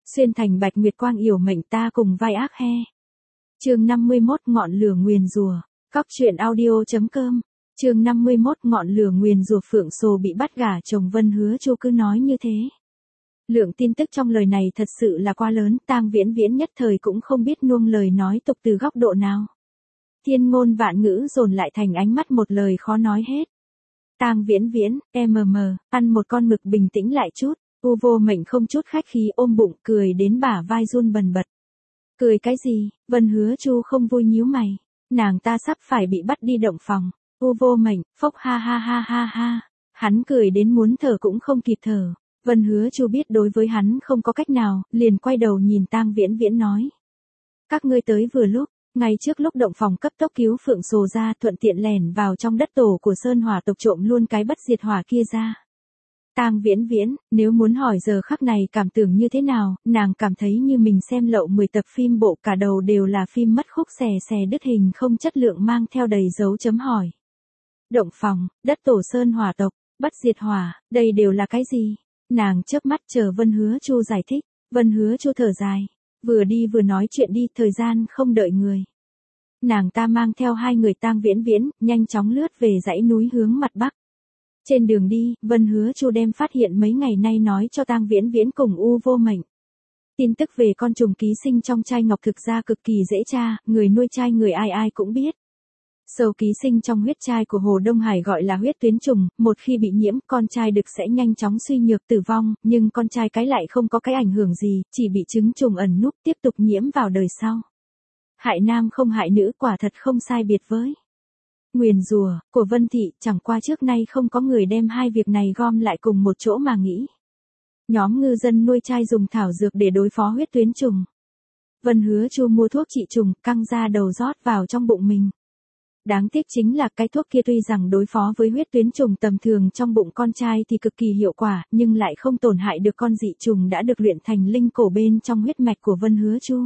Xuyên thành bạch nguyệt quang yểu mệnh ta cùng vai ác he. Chương 51 ngọn lửa nguyền rủa. Cóc truyện audio.com. Chương 51 ngọn lửa nguyền rủa. Phượng Sồ bị bắt gả chồng Vân Hứa Chu cứ nói như thế. Lượng tin tức trong lời này thật sự là quá lớn, Tang Viễn Viễn nhất thời cũng không biết nuông lời nói tục từ góc độ nào. Thiên ngôn vạn ngữ dồn lại thành ánh mắt một lời khó nói hết. Tang Viễn Viễn, ăn một con mực bình tĩnh lại chút. U Vô Mệnh không chút khách khí ôm bụng cười đến bả vai run bần bật. Cười cái gì? Vân Hứa Chu không vui nhíu mày. Nàng ta sắp phải bị bắt đi động phòng. U Vô Mệnh, phốc ha ha ha ha ha. Hắn cười đến muốn thở cũng không kịp thở. Vân Hứa Chu biết đối với hắn không có cách nào, liền quay đầu nhìn Tang Viễn Viễn nói. Các ngươi tới vừa lúc, ngay trước lúc động phòng cấp tốc cứu Phượng Sồ ra, thuận tiện lẻn vào trong đất tổ của Sơn Hỏa tộc trộm luôn cái bất diệt hỏa kia ra. Tang Viễn Viễn, nếu muốn hỏi giờ khắc này cảm tưởng như thế nào, nàng cảm thấy như mình xem lậu 10 tập phim bộ, cả đầu đều là phim mất khúc xè xè đứt hình không chất lượng mang theo đầy dấu chấm hỏi. Động phòng, đất tổ Sơn Hỏa tộc, bất diệt hỏa, đây đều là cái gì? Nàng chớp mắt chờ Vân Hứa Chu giải thích. Vân Hứa Chu thở dài, vừa đi vừa nói chuyện đi, thời gian không đợi người. Nàng ta mang theo hai người Tang Viễn Viễn, nhanh chóng lướt về dãy núi hướng mặt bắc. Trên đường đi, Vân Hứa Chu đem phát hiện mấy ngày nay nói cho Tang Viễn Viễn cùng U Vô Mệnh. Tin tức về con trùng ký sinh trong trai ngọc thực ra cực kỳ dễ tra, người nuôi trai người ai ai cũng biết. Sâu ký sinh trong huyết trai của Hồ Đông Hải gọi là huyết tuyến trùng, một khi bị nhiễm, con trai đực sẽ nhanh chóng suy nhược tử vong, nhưng con trai cái lại không có cái ảnh hưởng gì, chỉ bị trứng trùng ẩn núp tiếp tục nhiễm vào đời sau. Hại nam không hại nữ, quả thật không sai biệt với nguyền rủa của Vân Thị, chẳng qua trước nay không có người đem hai việc này gom lại cùng một chỗ mà nghĩ. Nhóm ngư dân nuôi trai dùng thảo dược để đối phó huyết tuyến trùng. Vân Hứa Chu mua thuốc trị trùng, căng ra đầu rót vào trong bụng mình. Đáng tiếc chính là cái thuốc kia tuy rằng đối phó với huyết tuyến trùng tầm thường trong bụng con trai thì cực kỳ hiệu quả, nhưng lại không tổn hại được con dị trùng đã được luyện thành linh cổ bên trong huyết mạch của Vân Hứa Chu.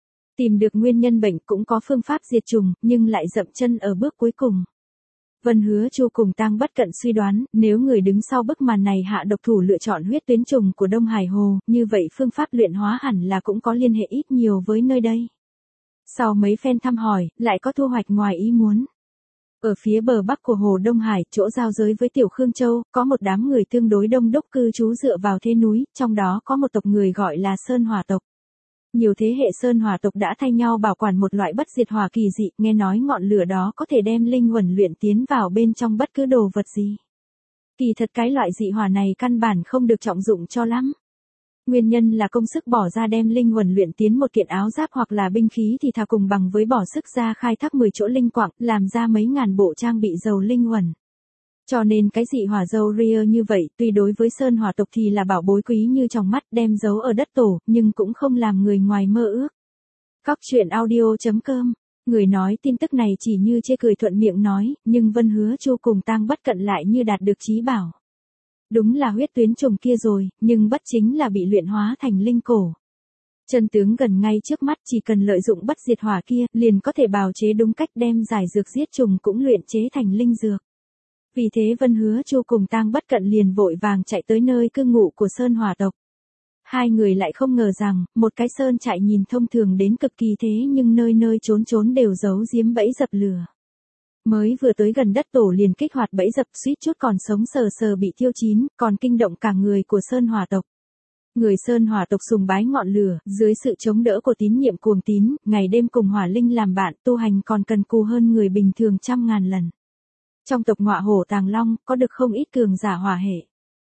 Tìm được nguyên nhân bệnh cũng có phương pháp diệt trùng, nhưng lại dậm chân ở bước cuối cùng. Vân Hứa Chu cùng Tang Bất Cận suy đoán, nếu người đứng sau bức màn này hạ độc thủ lựa chọn huyết tuyến trùng của Đông Hải Hồ, như vậy phương pháp luyện hóa hẳn là cũng có liên hệ ít nhiều với nơi đây. Sau mấy phen thăm hỏi, lại có thu hoạch ngoài ý muốn. Ở phía bờ bắc của Hồ Đông Hải, chỗ giao giới với Tiểu Khương Châu, có một đám người tương đối đông đúc cư trú dựa vào thế núi, trong đó có một tộc người gọi là Sơn Hỏa tộc. Nhiều thế hệ Sơn Hỏa tộc đã thay nhau bảo quản một loại bất diệt hỏa kỳ dị, nghe nói ngọn lửa đó có thể đem linh hồn luyện tiến vào bên trong bất cứ đồ vật gì. Kỳ thật cái loại dị hỏa này căn bản không được trọng dụng cho lắm. Nguyên nhân là công sức bỏ ra đem linh hồn luyện tiến một kiện áo giáp hoặc là binh khí thì thà cùng bằng với bỏ sức ra khai thác 10 chỗ linh quặng, làm ra mấy ngàn bộ trang bị giàu linh hồn. Cho nên cái dị hỏa dâu ria như vậy, tuy đối với Sơn Hỏa tộc thì là bảo bối quý như trong mắt, đem giấu ở đất tổ, nhưng cũng không làm người ngoài mơ ước. Cóc truyện audio.com. Người nói tin tức này chỉ như chê cười thuận miệng nói, nhưng Vân Hứa Chu cùng Tang Bất Cận lại như đạt được chí bảo. Đúng là huyết tuyến trùng kia rồi, nhưng bất chính là bị luyện hóa thành linh cổ. Chân tướng gần ngay trước mắt, chỉ cần lợi dụng bất diệt hỏa kia, liền có thể bào chế đúng cách đem giải dược giết trùng cũng luyện chế thành linh dược. Vì thế Vân Hứa Chu cùng Tang Bất Cận liền vội vàng chạy tới nơi cư ngụ của Sơn Hỏa tộc. Hai người lại không ngờ rằng, một cái sơn trại nhìn thông thường đến cực kỳ thế nhưng nơi nơi trốn trốn đều giấu giếm bẫy dập lửa. Mới vừa tới gần đất tổ liền kích hoạt bẫy dập, suýt chút còn sống sờ sờ bị thiêu chín, còn kinh động cả người của Sơn Hỏa tộc. Người Sơn Hỏa tộc sùng bái ngọn lửa, dưới sự chống đỡ của tín nhiệm cuồng tín, ngày đêm cùng hỏa linh làm bạn, tu hành còn cần cù hơn người bình thường trăm ngàn lần. Trong tộc Ngọa Hổ Tàng Long, có được không ít cường giả hỏa hệ.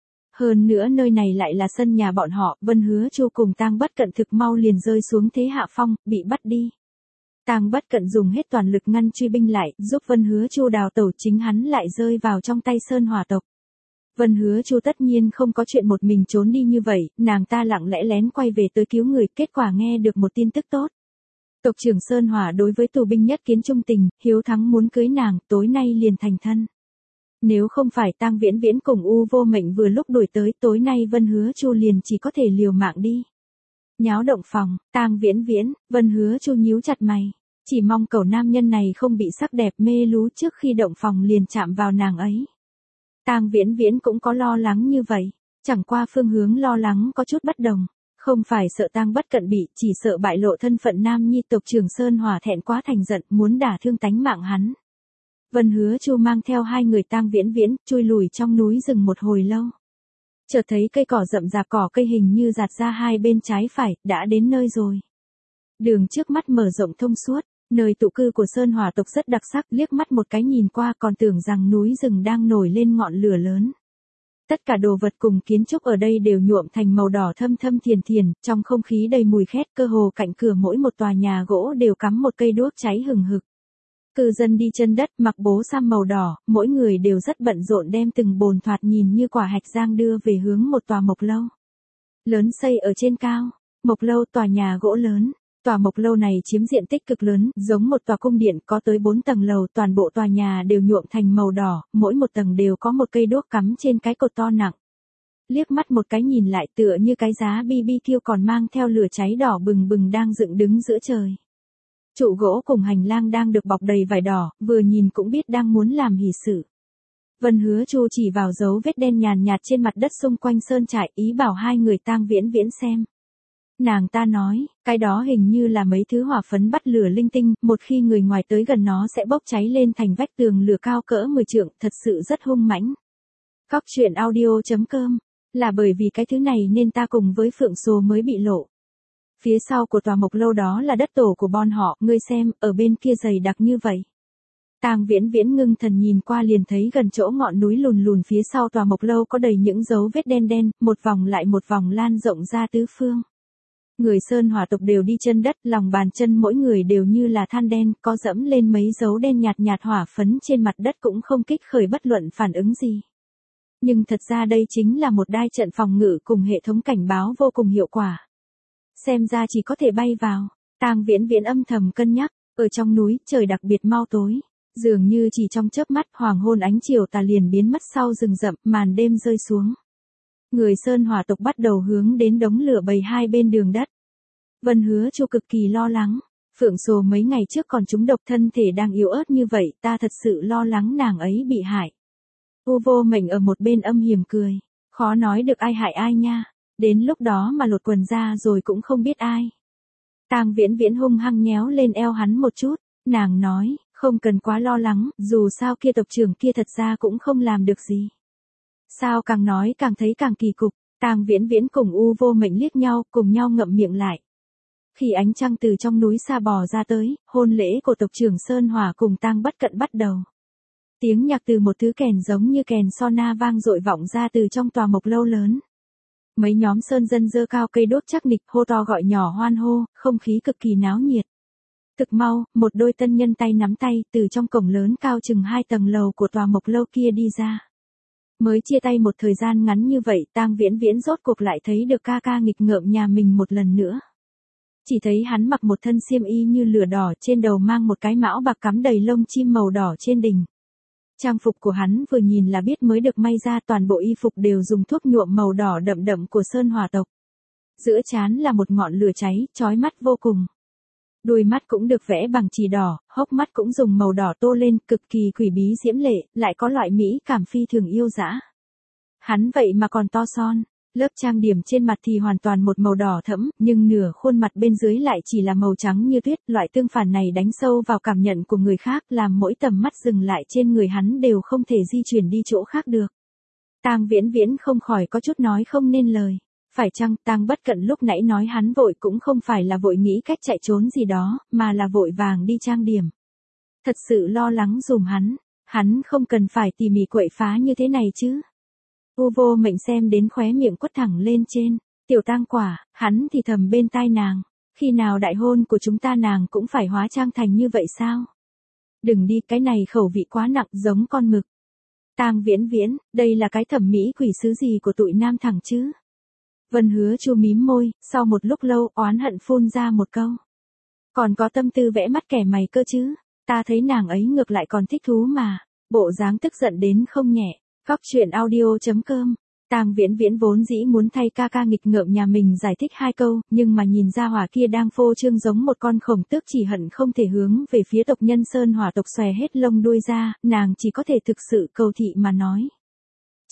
Hơn nữa nơi này lại là sân nhà bọn họ, Vân Hứa Chu cùng Tang Bất Cận thực mau liền rơi xuống thế hạ phong, bị bắt đi. Tang Bất Cận dùng hết toàn lực ngăn truy binh lại, giúp Vân Hứa Chu đào tẩu, chính hắn lại rơi vào trong tay Sơn Hỏa tộc. Vân Hứa Chu tất nhiên không có chuyện một mình trốn đi như vậy, nàng ta lặng lẽ lén quay về tới cứu người, kết quả nghe được một tin tức tốt. Tộc trưởng Sơn Hỏa đối với tù binh nhất kiến trung tình, hiếu thắng muốn cưới nàng, tối nay liền thành thân. Nếu không phải Tang Viễn Viễn cùng U Vô Mệnh vừa lúc đuổi tới, tối nay Vân Hứa Chu liền chỉ có thể liều mạng đi. Nháo động phòng, Tang Viễn Viễn, Vân Hứa Chu nhíu chặt mày, chỉ mong cậu nam nhân này không bị sắc đẹp mê lú trước khi động phòng liền chạm vào nàng ấy. Tang Viễn Viễn cũng có lo lắng như vậy, chẳng qua phương hướng lo lắng có chút bất đồng. Không phải sợ Tang Bất Cận bị, chỉ sợ bại lộ thân phận nam nhi tộc Trường Sơn Hỏa thẹn quá thành giận, muốn đả thương tánh mạng hắn. Vân Hứa Chu mang theo hai người Tang Viễn Viễn, chui lùi trong núi rừng một hồi lâu. Chợt thấy cây cỏ rậm rạp, cỏ cây hình như giạt ra hai bên trái phải, đã đến nơi rồi. Đường trước mắt mở rộng thông suốt, nơi tụ cư của Sơn Hỏa tộc rất đặc sắc, liếc mắt một cái nhìn qua còn tưởng rằng núi rừng đang nổi lên ngọn lửa lớn. Tất cả đồ vật cùng kiến trúc ở đây đều nhuộm thành màu đỏ thâm thâm thiền thiền, trong không khí đầy mùi khét, cơ hồ cạnh cửa mỗi một tòa nhà gỗ đều cắm một cây đuốc cháy hừng hực. Cư dân đi chân đất mặc bố sam màu đỏ, mỗi người đều rất bận rộn đem từng bồn thoạt nhìn như quả hạch giang đưa về hướng một tòa mộc lâu. Lớn xây ở trên cao, mộc lâu tòa nhà gỗ lớn. Tòa mộc lâu này chiếm diện tích cực lớn, giống một tòa cung điện có tới 4 tầng lầu, toàn bộ tòa nhà đều nhuộm thành màu đỏ, mỗi một tầng đều có một cây đuốc cắm trên cái cột to nặng. Liếc mắt một cái nhìn lại tựa như cái giá BBQ còn mang theo lửa cháy đỏ bừng bừng đang dựng đứng giữa trời. Trụ gỗ cùng hành lang đang được bọc đầy vải đỏ, vừa nhìn cũng biết đang muốn làm hỷ sự. Vân Hứa Chu chỉ vào dấu vết đen nhàn nhạt trên mặt đất xung quanh sơn trại, ý bảo hai người Tang Viễn Viễn xem. Nàng ta nói, cái đó hình như là mấy thứ hỏa phấn bắt lửa linh tinh, một khi người ngoài tới gần nó sẽ bốc cháy lên thành vách tường lửa cao cỡ 10 trượng, thật sự rất hung mãnh. Cóc truyện audio.com, là bởi vì cái thứ này nên ta cùng với Phượng Sồ mới bị lộ. Phía sau của tòa mộc lâu đó là đất tổ của bọn họ, ngươi xem, ở bên kia dày đặc như vậy. Tang Viễn Viễn ngưng thần nhìn qua liền thấy gần chỗ ngọn núi lùn lùn phía sau tòa mộc lâu có đầy những dấu vết đen đen, một vòng lại một vòng lan rộng ra tứ phương. Người Sơn Hỏa tộc đều đi chân đất, lòng bàn chân mỗi người đều như là than đen, có dẫm lên mấy dấu đen nhạt nhạt hỏa phấn trên mặt đất cũng không kích khởi bất luận phản ứng gì. Nhưng thật ra đây chính là một đai trận phòng ngự cùng hệ thống cảnh báo vô cùng hiệu quả. Xem ra chỉ có thể bay vào. Tang Viễn Viễn âm thầm cân nhắc, ở trong núi trời đặc biệt mau tối, dường như chỉ trong chớp mắt hoàng hôn ánh chiều tà liền biến mất sau rừng rậm, màn đêm rơi xuống. Người Sơn Hỏa tộc bắt đầu hướng đến đống lửa bầy hai bên đường đất. Vân Hứa Chu cực kỳ lo lắng, Phượng Sồ mấy ngày trước còn trúng độc, thân thể đang yếu ớt như vậy, ta thật sự lo lắng nàng ấy bị hại. U Vô Mệnh ở một bên âm hiểm cười, khó nói được ai hại ai nha, đến lúc đó mà lột quần ra rồi cũng không biết ai. Tang Viễn Viễn hung hăng nhéo lên eo hắn một chút, nàng nói, không cần quá lo lắng, dù sao kia tộc trưởng kia thật ra cũng không làm được gì. Sao càng nói càng thấy càng kỳ cục, Tang Viễn Viễn cùng U Vô Mệnh liếc nhau, cùng nhau ngậm miệng lại. Khi ánh trăng từ trong núi xa bò ra tới, hôn lễ của tộc trưởng Sơn Hỏa cùng Tang Bất Cận bắt đầu. Tiếng nhạc từ một thứ kèn giống như kèn sona vang dội vọng ra từ trong tòa mộc lâu lớn. Mấy nhóm sơn dân giơ cao cây đốt chắc nịch, hô to gọi nhỏ hoan hô, không khí cực kỳ náo nhiệt. Thực mau, một đôi tân nhân tay nắm tay từ trong cổng lớn cao chừng 2 tầng lầu của tòa mộc lâu kia đi ra. Mới chia tay một thời gian ngắn như vậy, Tang Viễn Viễn rốt cuộc lại thấy được ca ca nghịch ngợm nhà mình một lần nữa. Chỉ thấy hắn mặc một thân xiêm y như lửa đỏ, trên đầu mang một cái mão bạc cắm đầy lông chim màu đỏ trên đỉnh. Trang phục của hắn vừa nhìn là biết mới được may ra, toàn bộ y phục đều dùng thuốc nhuộm màu đỏ đậm đậm của Sơn Hỏa tộc. Giữa trán là một ngọn lửa cháy, chói mắt vô cùng. Đuôi mắt cũng được vẽ bằng chì đỏ, hốc mắt cũng dùng màu đỏ tô lên, cực kỳ quỷ bí diễm lệ, lại có loại mỹ cảm phi thường yêu dã. Hắn vậy mà còn to son, lớp trang điểm trên mặt thì hoàn toàn một màu đỏ thẫm, nhưng nửa khuôn mặt bên dưới lại chỉ là màu trắng như tuyết, loại tương phản này đánh sâu vào cảm nhận của người khác, làm mỗi tầm mắt dừng lại trên người hắn đều không thể di chuyển đi chỗ khác được. Tang Viễn Viễn không khỏi có chút nói không nên lời. Phải chăng Tang Bất Cận lúc nãy nói hắn vội cũng không phải là vội nghĩ cách chạy trốn gì đó, mà là vội vàng đi trang điểm. Thật sự lo lắng dùm hắn không cần phải tỉ mỉ quậy phá như thế này chứ. U Vô Mệnh xem đến khóe miệng quất thẳng lên trên, tiểu Tang quả, hắn thì thầm bên tai nàng, khi nào đại hôn của chúng ta nàng cũng phải hóa trang thành như vậy sao? Đừng đi, cái này khẩu vị quá nặng giống con mực. Tang Viễn Viễn, đây là cái thẩm mỹ quỷ sứ gì của tụi nam thẳng chứ? Vân Hứa Chu mím môi, sau một lúc lâu oán hận phun ra một câu. Còn có tâm tư vẽ mắt kẻ mày cơ chứ, ta thấy nàng ấy ngược lại còn thích thú mà, bộ dáng tức giận đến không nhẹ. Cóc truyện audio.com, Tang Viễn Viễn vốn dĩ muốn thay ca ca nghịch ngợm nhà mình giải thích 2 câu, nhưng mà nhìn ra hỏa kia đang phô trương giống một con khổng tước chỉ hận không thể hướng về phía tộc nhân Sơn Hỏa tộc xòe hết lông đuôi ra, nàng chỉ có thể thực sự cầu thị mà nói.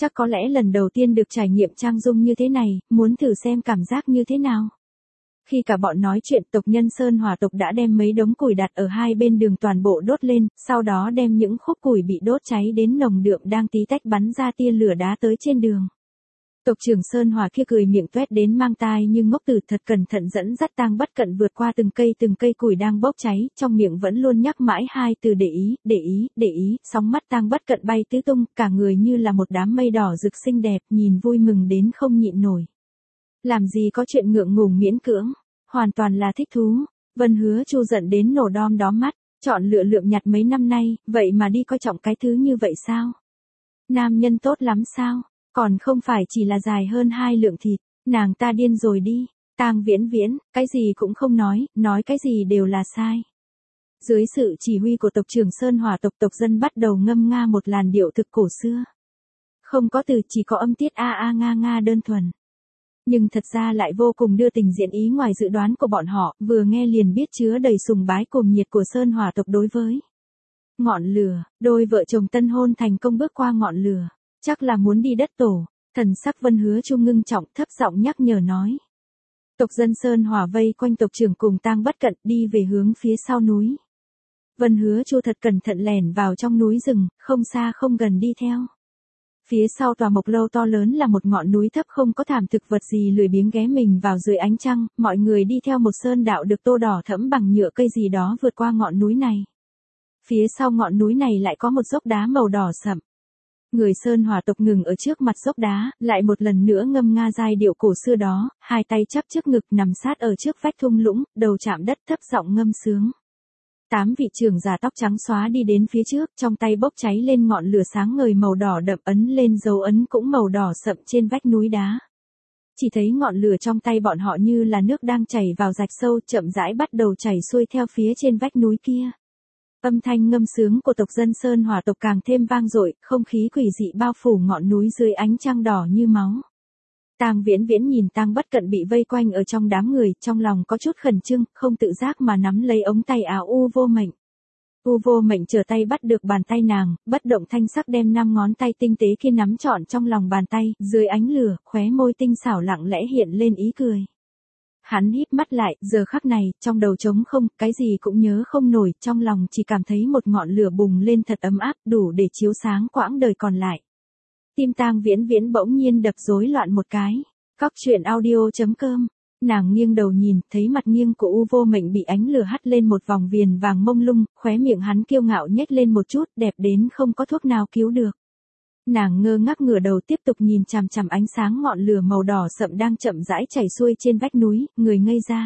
Chắc có lẽ lần đầu tiên được trải nghiệm trang dung như thế này, muốn thử xem cảm giác như thế nào. Khi cả bọn nói chuyện, tộc nhân Sơn Hỏa tộc đã đem mấy đống củi đặt ở hai bên đường toàn bộ đốt lên, sau đó đem những khúc củi bị đốt cháy đến nồng đượm đang tí tách bắn ra tia lửa đá tới trên đường. Tộc trưởng Sơn Hỏa kia cười miệng toét đến mang tai như ngốc tử, thật cẩn thận dẫn dắt Tang Bất Cận vượt qua từng cây củi đang bốc cháy, trong miệng vẫn luôn nhắc mãi hai từ để ý, để ý, để ý, sóng mắt Tang Bất Cận bay tứ tung, cả người như là một đám mây đỏ rực xinh đẹp, nhìn vui mừng đến không nhịn nổi. Làm gì có chuyện ngượng ngùng miễn cưỡng, hoàn toàn là thích thú. Vân Hứa Chu giận đến nổ đom đóm mắt, chọn lựa lượm nhặt mấy năm nay, vậy mà đi coi trọng cái thứ như vậy sao? Nam nhân tốt lắm sao? Còn không phải chỉ là dài hơn 2 lượng thịt, nàng ta điên rồi đi. Tang Viễn Viễn, cái gì cũng không nói cái gì đều là sai. Dưới sự chỉ huy của tộc trưởng Sơn Hỏa tộc, tộc dân bắt đầu ngâm nga một làn điệu thực cổ xưa. Không có từ, chỉ có âm tiết a a nga nga đơn thuần. Nhưng thật ra lại vô cùng đưa tình diễn ý ngoài dự đoán của bọn họ, vừa nghe liền biết chứa đầy sùng bái cùng nhiệt của Sơn Hỏa tộc đối với ngọn lửa. Đôi vợ chồng tân hôn thành công bước qua ngọn lửa, chắc là muốn đi đất tổ. Thần sắc Vân Hứa Chu ngưng trọng, thấp giọng nhắc nhở nói. Tộc dân Sơn Hỏa vây quanh tộc trưởng cùng Tang Bất Cận đi về hướng phía sau núi. Vân Hứa Chu thật cẩn thận lẻn vào trong núi rừng, không xa không gần đi theo. Phía sau tòa mộc lâu to lớn là một ngọn núi thấp không có thảm thực vật gì, lười biếng ghé mình vào dưới ánh trăng, mọi người đi theo một sơn đạo được tô đỏ thẫm bằng nhựa cây gì đó vượt qua ngọn núi này. Phía sau ngọn núi này lại có một dốc đá màu đỏ sậm. Người Sơn Hỏa tộc ngừng ở trước mặt dốc đá, lại một lần nữa ngâm nga giai điệu cổ xưa đó, hai tay chắp trước ngực nằm sát ở trước vách thung lũng, đầu chạm đất thấp giọng ngâm sướng. 8 vị trưởng già tóc trắng xóa đi đến phía trước, trong tay bốc cháy lên ngọn lửa sáng ngời màu đỏ đậm, ấn lên dấu ấn cũng màu đỏ sậm trên vách núi đá. Chỉ thấy ngọn lửa trong tay bọn họ như là nước đang chảy vào rạch sâu, chậm rãi bắt đầu chảy xuôi theo phía trên vách núi kia. Âm thanh ngâm sướng của tộc dân Sơn Hỏa tộc càng thêm vang dội, không khí quỷ dị bao phủ ngọn núi dưới ánh trăng đỏ như máu. Tang Viễn Viễn nhìn Tang Bất Cận bị vây quanh ở trong đám người, trong lòng có chút khẩn trương, không tự giác mà nắm lấy ống tay áo U Vô Mệnh. U Vô Mệnh trở tay bắt được bàn tay nàng, bất động thanh sắc đem 5 ngón tay tinh tế kia nắm trọn trong lòng bàn tay, dưới ánh lửa, khóe môi tinh xảo lặng lẽ hiện lên ý cười. Hắn híp mắt lại, giờ khắc này, trong đầu trống không, cái gì cũng nhớ không nổi, trong lòng chỉ cảm thấy một ngọn lửa bùng lên thật ấm áp, đủ để chiếu sáng quãng đời còn lại. Tim Tang Viễn Viễn bỗng nhiên đập rối loạn một cái. Cóc truyện audio.com. Nàng nghiêng đầu nhìn, thấy mặt nghiêng của U Vô Mệnh bị ánh lửa hắt lên một vòng viền vàng mông lung, khóe miệng hắn kiêu ngạo nhếch lên một chút, đẹp đến không có thuốc nào cứu được. Nàng ngơ ngác ngửa đầu tiếp tục nhìn chằm chằm ánh sáng ngọn lửa màu đỏ sậm đang chậm rãi chảy xuôi trên vách núi, người ngây ra.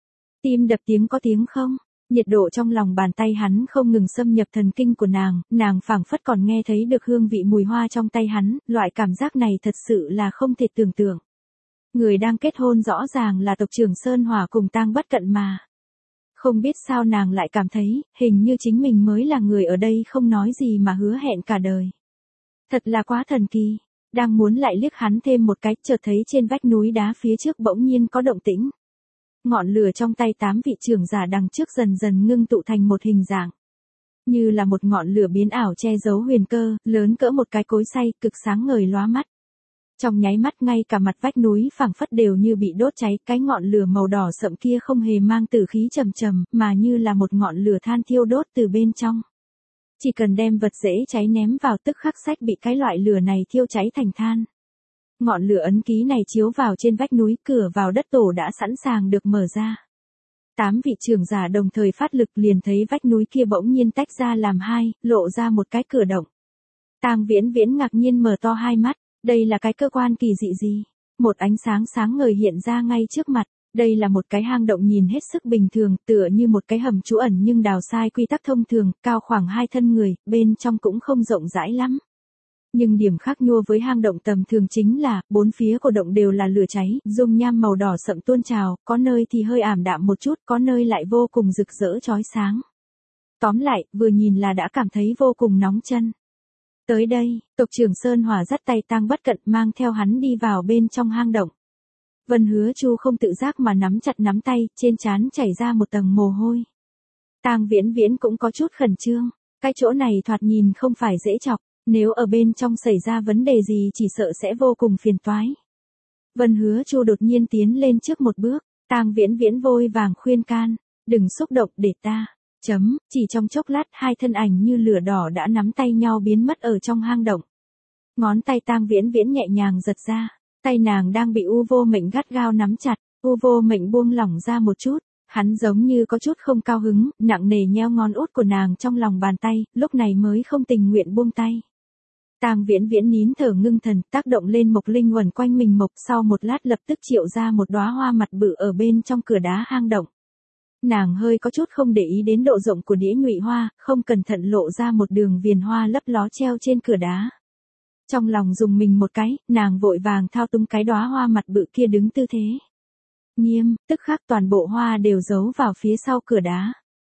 Tim đập tiếng có tiếng không? Nhiệt độ trong lòng bàn tay hắn không ngừng xâm nhập thần kinh của nàng phảng phất còn nghe thấy được hương vị mùi hoa trong tay hắn, loại cảm giác này thật sự là không thể tưởng tượng. Người đang kết hôn rõ ràng là tộc trưởng Sơn Hỏa cùng Tang Bất Cận mà. Không biết sao nàng lại cảm thấy, hình như chính mình mới là người ở đây không nói gì mà hứa hẹn cả đời. Thật là quá thần kỳ. Đang muốn lại liếc hắn thêm một cái, chợt thấy trên vách núi đá phía trước bỗng nhiên có động tĩnh. Ngọn lửa trong tay 8 vị trưởng giả đằng trước dần dần ngưng tụ thành một hình dạng. Như là một ngọn lửa biến ảo che giấu huyền cơ, lớn cỡ một cái cối xay, cực sáng ngời lóa mắt. Trong nháy mắt ngay cả mặt vách núi phảng phất đều như bị đốt cháy, cái ngọn lửa màu đỏ sậm kia không hề mang tử khí trầm trầm, mà như là một ngọn lửa than thiêu đốt từ bên trong. Chỉ cần đem vật dễ cháy ném vào tức khắc sách bị cái loại lửa này thiêu cháy thành than. Ngọn lửa ấn ký này chiếu vào trên vách núi, cửa vào đất tổ đã sẵn sàng được mở ra. 8 vị trưởng giả đồng thời phát lực, liền thấy vách núi kia bỗng nhiên tách ra làm hai, lộ ra một cái cửa động. Tang Viễn Viễn ngạc nhiên mở to hai mắt, đây là cái cơ quan kỳ dị gì? Một ánh sáng sáng ngời hiện ra ngay trước mặt. Đây là một cái hang động nhìn hết sức bình thường, tựa như một cái hầm trú ẩn nhưng đào sai quy tắc thông thường, cao khoảng 2 thân người, bên trong cũng không rộng rãi lắm. Nhưng điểm khác nhau với hang động tầm thường chính là, 4 phía của động đều là lửa cháy, dung nham màu đỏ sậm tuôn trào, có nơi thì hơi ảm đạm một chút, có nơi lại vô cùng rực rỡ chói sáng. Tóm lại, vừa nhìn là đã cảm thấy vô cùng nóng chân. Tới đây, tộc trưởng Sơn Hỏa dắt tay Tang Bất Cận mang theo hắn đi vào bên trong hang động. Vân Hứa Chu không tự giác mà nắm chặt nắm tay, trên trán chảy ra một tầng mồ hôi. Tang Viễn Viễn cũng có chút khẩn trương, cái chỗ này thoạt nhìn không phải dễ chọc, Nếu ở bên trong xảy ra vấn đề gì chỉ sợ sẽ vô cùng phiền toái. Vân Hứa Chu đột nhiên tiến lên trước một bước, Tang Viễn Viễn vội vàng khuyên can, đừng xúc động để ta. Chỉ trong chốc lát hai thân ảnh như lửa đỏ đã nắm tay nhau biến mất ở trong hang động. Ngón tay Tang Viễn Viễn nhẹ nhàng giật ra, tay nàng đang bị U Vô Mệnh gắt gao nắm chặt, U Vô Mệnh buông lỏng ra một chút, hắn giống như có chút không cao hứng, nặng nề nheo ngón út của nàng trong lòng bàn tay, lúc này mới không tình nguyện buông tay. Tang Viễn Viễn nín thở ngưng thần, tác động lên mộc linh quẩn quanh mình mộc, sau một lát lập tức triệu ra một đóa hoa mặt bự ở bên trong cửa đá hang động. Nàng hơi có chút không để ý đến độ rộng của đĩa nhụy hoa, không cẩn thận lộ ra một đường viền hoa lấp ló treo trên cửa đá. Trong lòng dùng mình một cái, nàng vội vàng thao túng cái đóa hoa mặt bự kia đứng tư thế nghiêm, tức khắc toàn bộ hoa đều giấu vào phía sau cửa đá.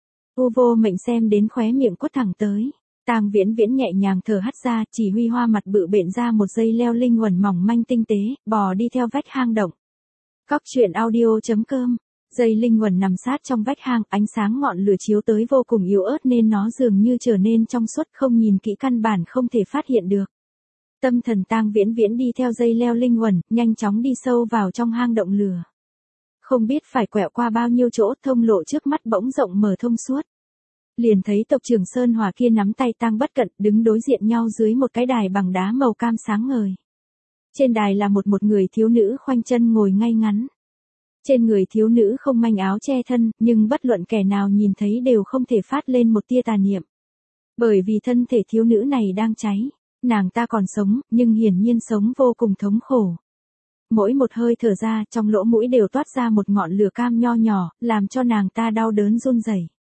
U Vô Mệnh xem đến khóe miệng quất thẳng tới. Tang Viễn Viễn nhẹ nhàng thở hắt ra, chỉ huy hoa mặt bự bện ra một dây leo linh quẩn mỏng manh tinh tế, bò đi theo vách hang động. Cóc truyện audio.com. Dây linh quẩn nằm sát trong vách hang, ánh sáng ngọn lửa chiếu tới vô cùng yếu ớt nên nó dường như trở nên trong suốt, không nhìn kỹ căn bản không thể phát hiện được. Tâm thần Tang Viễn Viễn đi theo dây leo linh quẩn, nhanh chóng đi sâu vào trong hang động lửa. Không biết phải quẹo qua bao nhiêu chỗ, thông lộ trước mắt bỗng rộng mở thông suốt. Liền thấy tộc trưởng Sơn Hòa kia nắm tay Tang Bất Cận đứng đối diện nhau dưới một cái đài bằng đá màu cam sáng ngời. Trên đài là một người thiếu nữ khoanh chân ngồi ngay ngắn. Trên người thiếu nữ không manh áo che thân, nhưng bất luận kẻ nào nhìn thấy đều không thể phát lên một tia tà niệm. Bởi vì thân thể thiếu nữ này đang cháy, nàng ta còn sống, nhưng hiển nhiên sống vô cùng thống khổ. Mỗi một hơi thở ra, trong lỗ mũi đều toát ra một ngọn lửa cam nho nhỏ, làm cho nàng ta đau đớn run rẩy.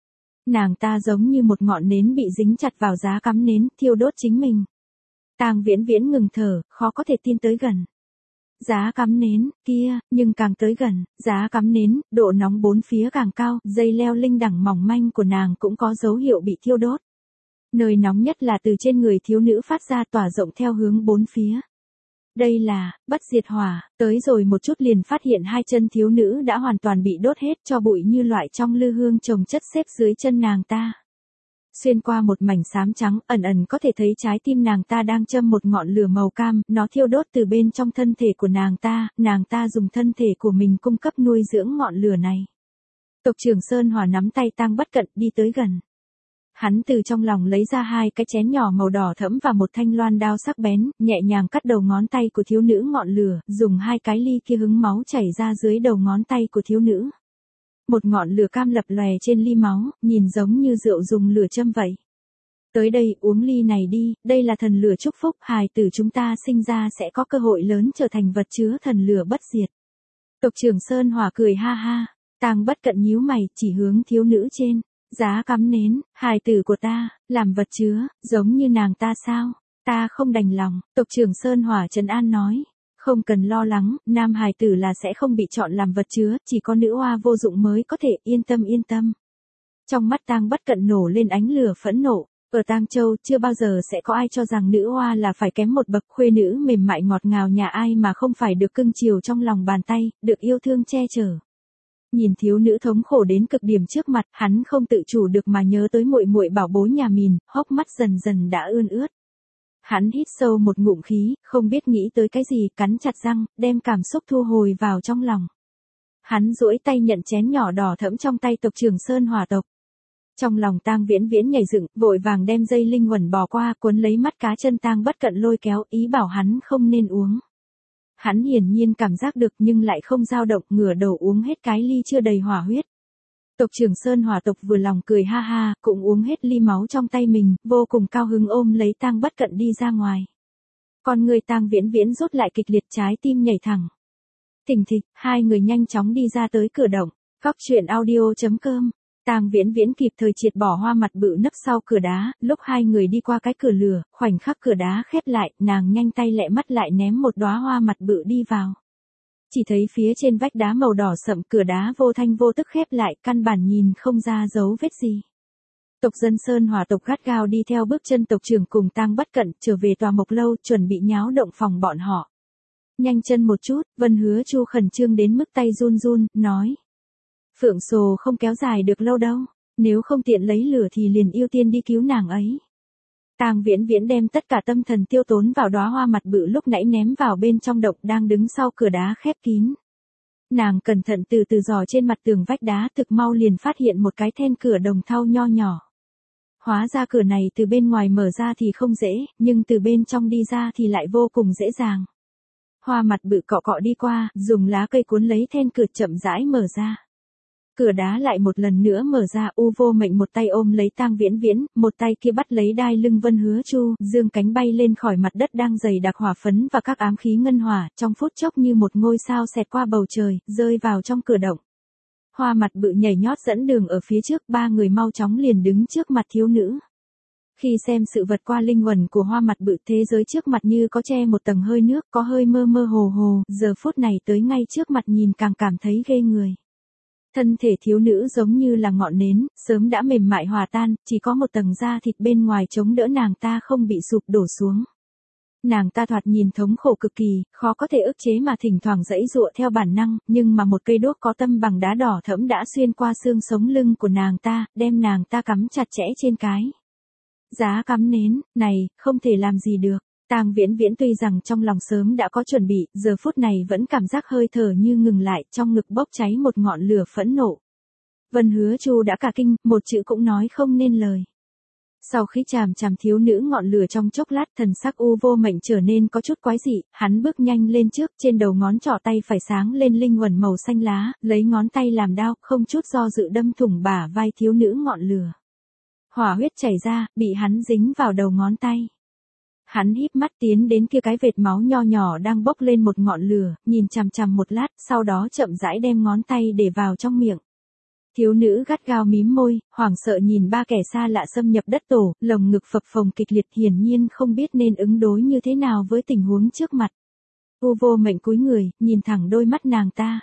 Nàng ta giống như một ngọn nến bị dính chặt vào giá cắm nến, thiêu đốt chính mình. Tang Viễn Viễn ngừng thở, khó có thể tin tới gần. Giá cắm nến, kia, nhưng càng tới gần, giá cắm nến, độ nóng bốn phía càng cao, dây leo linh đẳng mỏng manh của nàng cũng có dấu hiệu bị thiêu đốt. Nơi nóng nhất là từ trên người thiếu nữ phát ra tỏa rộng theo hướng bốn phía. Đây là, bất diệt hỏa, tới rồi một chút liền phát hiện hai chân thiếu nữ đã hoàn toàn bị đốt hết cho bụi như loại trong lư hương chồng chất xếp dưới chân nàng ta. Xuyên qua một mảnh xám trắng, ẩn ẩn có thể thấy trái tim nàng ta đang châm một ngọn lửa màu cam, nó thiêu đốt từ bên trong thân thể của nàng ta dùng thân thể của mình cung cấp nuôi dưỡng ngọn lửa này. Tộc trưởng Sơn Hòa nắm tay Tang Bất Cận đi tới gần. Hắn từ trong lòng lấy ra hai cái chén nhỏ màu đỏ thẫm và một thanh loan đao sắc bén, nhẹ nhàng cắt đầu ngón tay của thiếu nữ ngọn lửa, dùng hai cái ly kia hứng máu chảy ra dưới đầu ngón tay của thiếu nữ. Một ngọn lửa cam lập lòe trên ly máu, nhìn giống như rượu dùng lửa châm vậy. Tới đây, uống ly này đi, đây là thần lửa chúc phúc, hài tử chúng ta sinh ra sẽ có cơ hội lớn trở thành vật chứa thần lửa bất diệt. Tộc trưởng Sơn Hòa cười ha ha, Tang Bất Cận nhíu mày, chỉ hướng thiếu nữ trên. Giá cắm nến, hài tử của ta, làm vật chứa, giống như nàng ta sao? Ta không đành lòng, tộc trưởng Sơn Hòa trấn an nói. Không cần lo lắng, nam hài tử là sẽ không bị chọn làm vật chứa, chỉ có nữ oa vô dụng mới có thể, yên tâm. Trong mắt Tang Bất Cận nổ lên ánh lửa phẫn nộ. Ở Tang Châu, chưa bao giờ sẽ có ai cho rằng nữ oa là phải kém một bậc, khuê nữ mềm mại ngọt ngào nhà ai mà không phải được cưng chiều trong lòng bàn tay, được yêu thương che chở. Nhìn thiếu nữ thống khổ đến cực điểm trước mặt, hắn không tự chủ được mà nhớ tới muội muội bảo bối nhà mình, hốc mắt dần dần đã ươn ướt. Hắn hít sâu một ngụm khí, không biết nghĩ tới cái gì, cắn chặt răng, đem cảm xúc thu hồi vào trong lòng. Hắn duỗi tay nhận chén nhỏ đỏ thẫm trong tay tộc trưởng Sơn Hòa tộc. Trong lòng Tang Viễn Viễn nhảy dựng, vội vàng đem dây linh quẩn bò qua, cuốn lấy mắt cá chân Tang Bất Cận lôi kéo, ý bảo hắn không nên uống. Hắn hiển nhiên cảm giác được nhưng lại không dao động, ngửa đầu uống hết cái ly chưa đầy hỏa huyết. Tộc trưởng Sơn Hòa tộc vừa lòng cười ha ha, cũng uống hết ly máu trong tay mình, vô cùng cao hứng ôm lấy Tang Bất Cận đi ra ngoài. Con người Tang Viễn Viễn rút lại kịch liệt, trái tim nhảy thẳng. Thình thịch, hai người nhanh chóng đi ra tới cửa động. Cóc truyện audio.com. Tang Viễn Viễn kịp thời triệt bỏ hoa mặt bự nấp sau cửa đá, lúc hai người đi qua cái cửa lửa, khoảnh khắc cửa đá khép lại, nàng nhanh tay lẹ mắt lại ném một đóa hoa mặt bự đi vào. Chỉ thấy phía trên vách đá màu đỏ sậm, cửa đá vô thanh vô tức khép lại, căn bản nhìn không ra dấu vết gì. Tộc dân Sơn Hòa tộc gắt gao đi theo bước chân tộc trưởng cùng Tang Bất Cận trở về tòa Mộc Lâu, chuẩn bị nháo động phòng bọn họ. Nhanh chân một chút, Vân Hứa Chu khẩn trương đến mức tay run run, nói. Phượng Sồ không kéo dài được lâu đâu, nếu không tiện lấy lửa thì liền ưu tiên đi cứu nàng ấy. Tang Viễn Viễn đem tất cả tâm thần tiêu tốn vào đóa hoa mặt bự lúc nãy ném vào bên trong động đang đứng sau cửa đá khép kín. Nàng cẩn thận từ từ dò trên mặt tường vách đá, thực mau liền phát hiện một cái then cửa đồng thau nho nhỏ. Hóa ra cửa này từ bên ngoài mở ra thì không dễ, nhưng từ bên trong đi ra thì lại vô cùng dễ dàng. Hoa mặt bự cọ cọ đi qua, dùng lá cây cuốn lấy then cửa chậm rãi mở ra. Cửa đá lại một lần nữa mở ra, U Vô Mệnh một tay ôm lấy Tang Viễn Viễn, một tay kia bắt lấy đai lưng Vân Hứa Chu, dương cánh bay lên khỏi mặt đất đang dày đặc hỏa phấn và các ám khí ngân hỏa, trong phút chốc như một ngôi sao xẹt qua bầu trời, rơi vào trong cửa động. Hoa mặt bự nhảy nhót dẫn đường ở phía trước, ba người mau chóng liền đứng trước mặt thiếu nữ. Khi xem sự vật qua linh hồn của hoa mặt bự, thế giới trước mặt như có che một tầng hơi nước, có hơi mơ mơ hồ hồ, giờ phút này tới ngay trước mặt nhìn càng cảm thấy ghê người. Thân thể thiếu nữ giống như là ngọn nến, sớm đã mềm mại hòa tan, chỉ có một tầng da thịt bên ngoài chống đỡ nàng ta không bị sụp đổ xuống. Nàng ta thoạt nhìn thống khổ cực kỳ, khó có thể ức chế mà thỉnh thoảng giãy giụa theo bản năng, nhưng mà một cây đuốc có tâm bằng đá đỏ thẫm đã xuyên qua xương sống lưng của nàng ta, đem nàng ta cắm chặt chẽ trên cái giá cắm nến. Này, không thể làm gì được. Tang Viễn Viễn tuy rằng trong lòng sớm đã có chuẩn bị, giờ phút này vẫn cảm giác hơi thở như ngừng lại, trong ngực bốc cháy một ngọn lửa phẫn nộ. Vân Hứa Chu đã cả kinh, một chữ cũng nói không nên lời. Sau khi chằm chằm thiếu nữ ngọn lửa trong chốc lát, thần sắc U Vô Mệnh trở nên có chút quái dị, hắn bước nhanh lên trước, trên đầu ngón trỏ tay phải sáng lên linh hồn màu xanh lá, lấy ngón tay làm đao, không chút do dự đâm thủng bả vai thiếu nữ ngọn lửa. Hỏa huyết chảy ra, bị hắn dính vào đầu ngón tay. Hắn híp mắt tiến đến kia cái vệt máu nho nhỏ đang bốc lên một ngọn lửa, nhìn chằm chằm một lát, sau đó chậm rãi đem ngón tay để vào trong miệng. Thiếu nữ gắt gao mím môi, hoảng sợ nhìn ba kẻ xa lạ xâm nhập đất tổ, lồng ngực phập phồng kịch liệt, hiển nhiên không biết nên ứng đối như thế nào với tình huống trước mặt. U Vô Mệnh cúi người, nhìn thẳng đôi mắt nàng ta.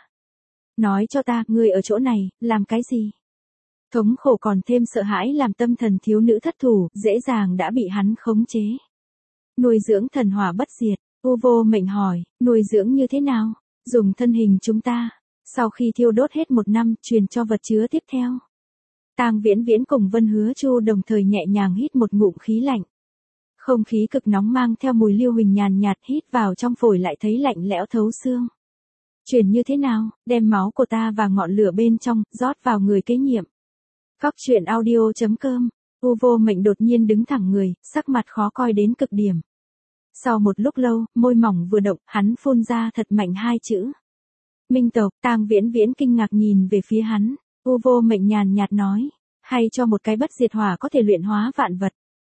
Nói cho ta, ngươi ở chỗ này, làm cái gì? Thống khổ còn thêm sợ hãi làm tâm thần thiếu nữ thất thủ, dễ dàng đã bị hắn khống chế. Nuôi dưỡng thần hỏa bất diệt, U Vô Mệnh hỏi, nuôi dưỡng như thế nào? Dùng thân hình chúng ta. Sau khi thiêu đốt hết một năm, truyền cho vật chứa tiếp theo. Tang Viễn Viễn cùng Vân Hứa Chu đồng thời nhẹ nhàng hít một ngụm khí lạnh. Không khí cực nóng mang theo mùi lưu huỳnh nhàn nhạt, hít vào trong phổi lại thấy lạnh lẽo thấu xương. Truyền như thế nào? Đem máu của ta và ngọn lửa bên trong, rót vào người kế nhiệm. Các truyện audio.com. U Vô Mệnh đột nhiên đứng thẳng người, sắc mặt khó coi đến cực điểm. Sau một lúc lâu, môi mỏng vừa động, hắn phun ra thật mạnh hai chữ. Minh tộc. Tang Viễn Viễn kinh ngạc nhìn về phía hắn. U Vô Mệnh nhàn nhạt nói, hay cho một cái bất diệt hỏa có thể luyện hóa vạn vật.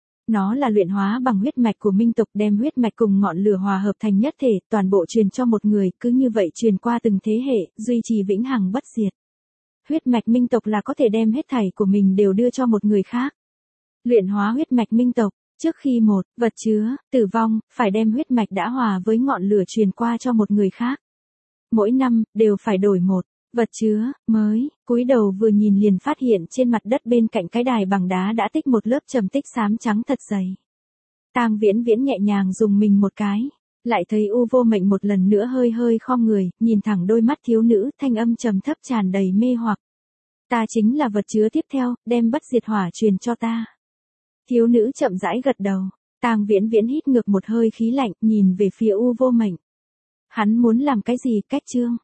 Nó là luyện hóa bằng huyết mạch của minh tộc, đem huyết mạch cùng ngọn lửa hòa hợp thành nhất thể, toàn bộ truyền cho một người, cứ như vậy truyền qua từng thế hệ, duy trì vĩnh hằng bất diệt. Huyết mạch minh tộc là có thể đem hết thảy của mình đều đưa cho một người khác. Luyện hóa huyết mạch minh tộc, trước khi một vật chứa tử vong, phải đem huyết mạch đã hòa với ngọn lửa truyền qua cho một người khác. Mỗi năm, đều phải đổi một vật chứa mới. Cúi đầu vừa nhìn liền phát hiện trên mặt đất bên cạnh cái đài bằng đá đã tích một lớp trầm tích xám trắng thật dày. Tang Viễn Viễn nhẹ nhàng dùng mình một cái, lại thấy U Vô Mệnh một lần nữa hơi hơi khom người, nhìn thẳng đôi mắt thiếu nữ, thanh âm trầm thấp tràn đầy mê hoặc. Ta chính là vật chứa tiếp theo, đem bất diệt hỏa truyền cho ta. Thiếu nữ chậm rãi gật đầu. Tang Viễn Viễn hít ngược một hơi khí lạnh, nhìn về phía U Vô Mệnh. Hắn muốn làm cái gì? Cách chương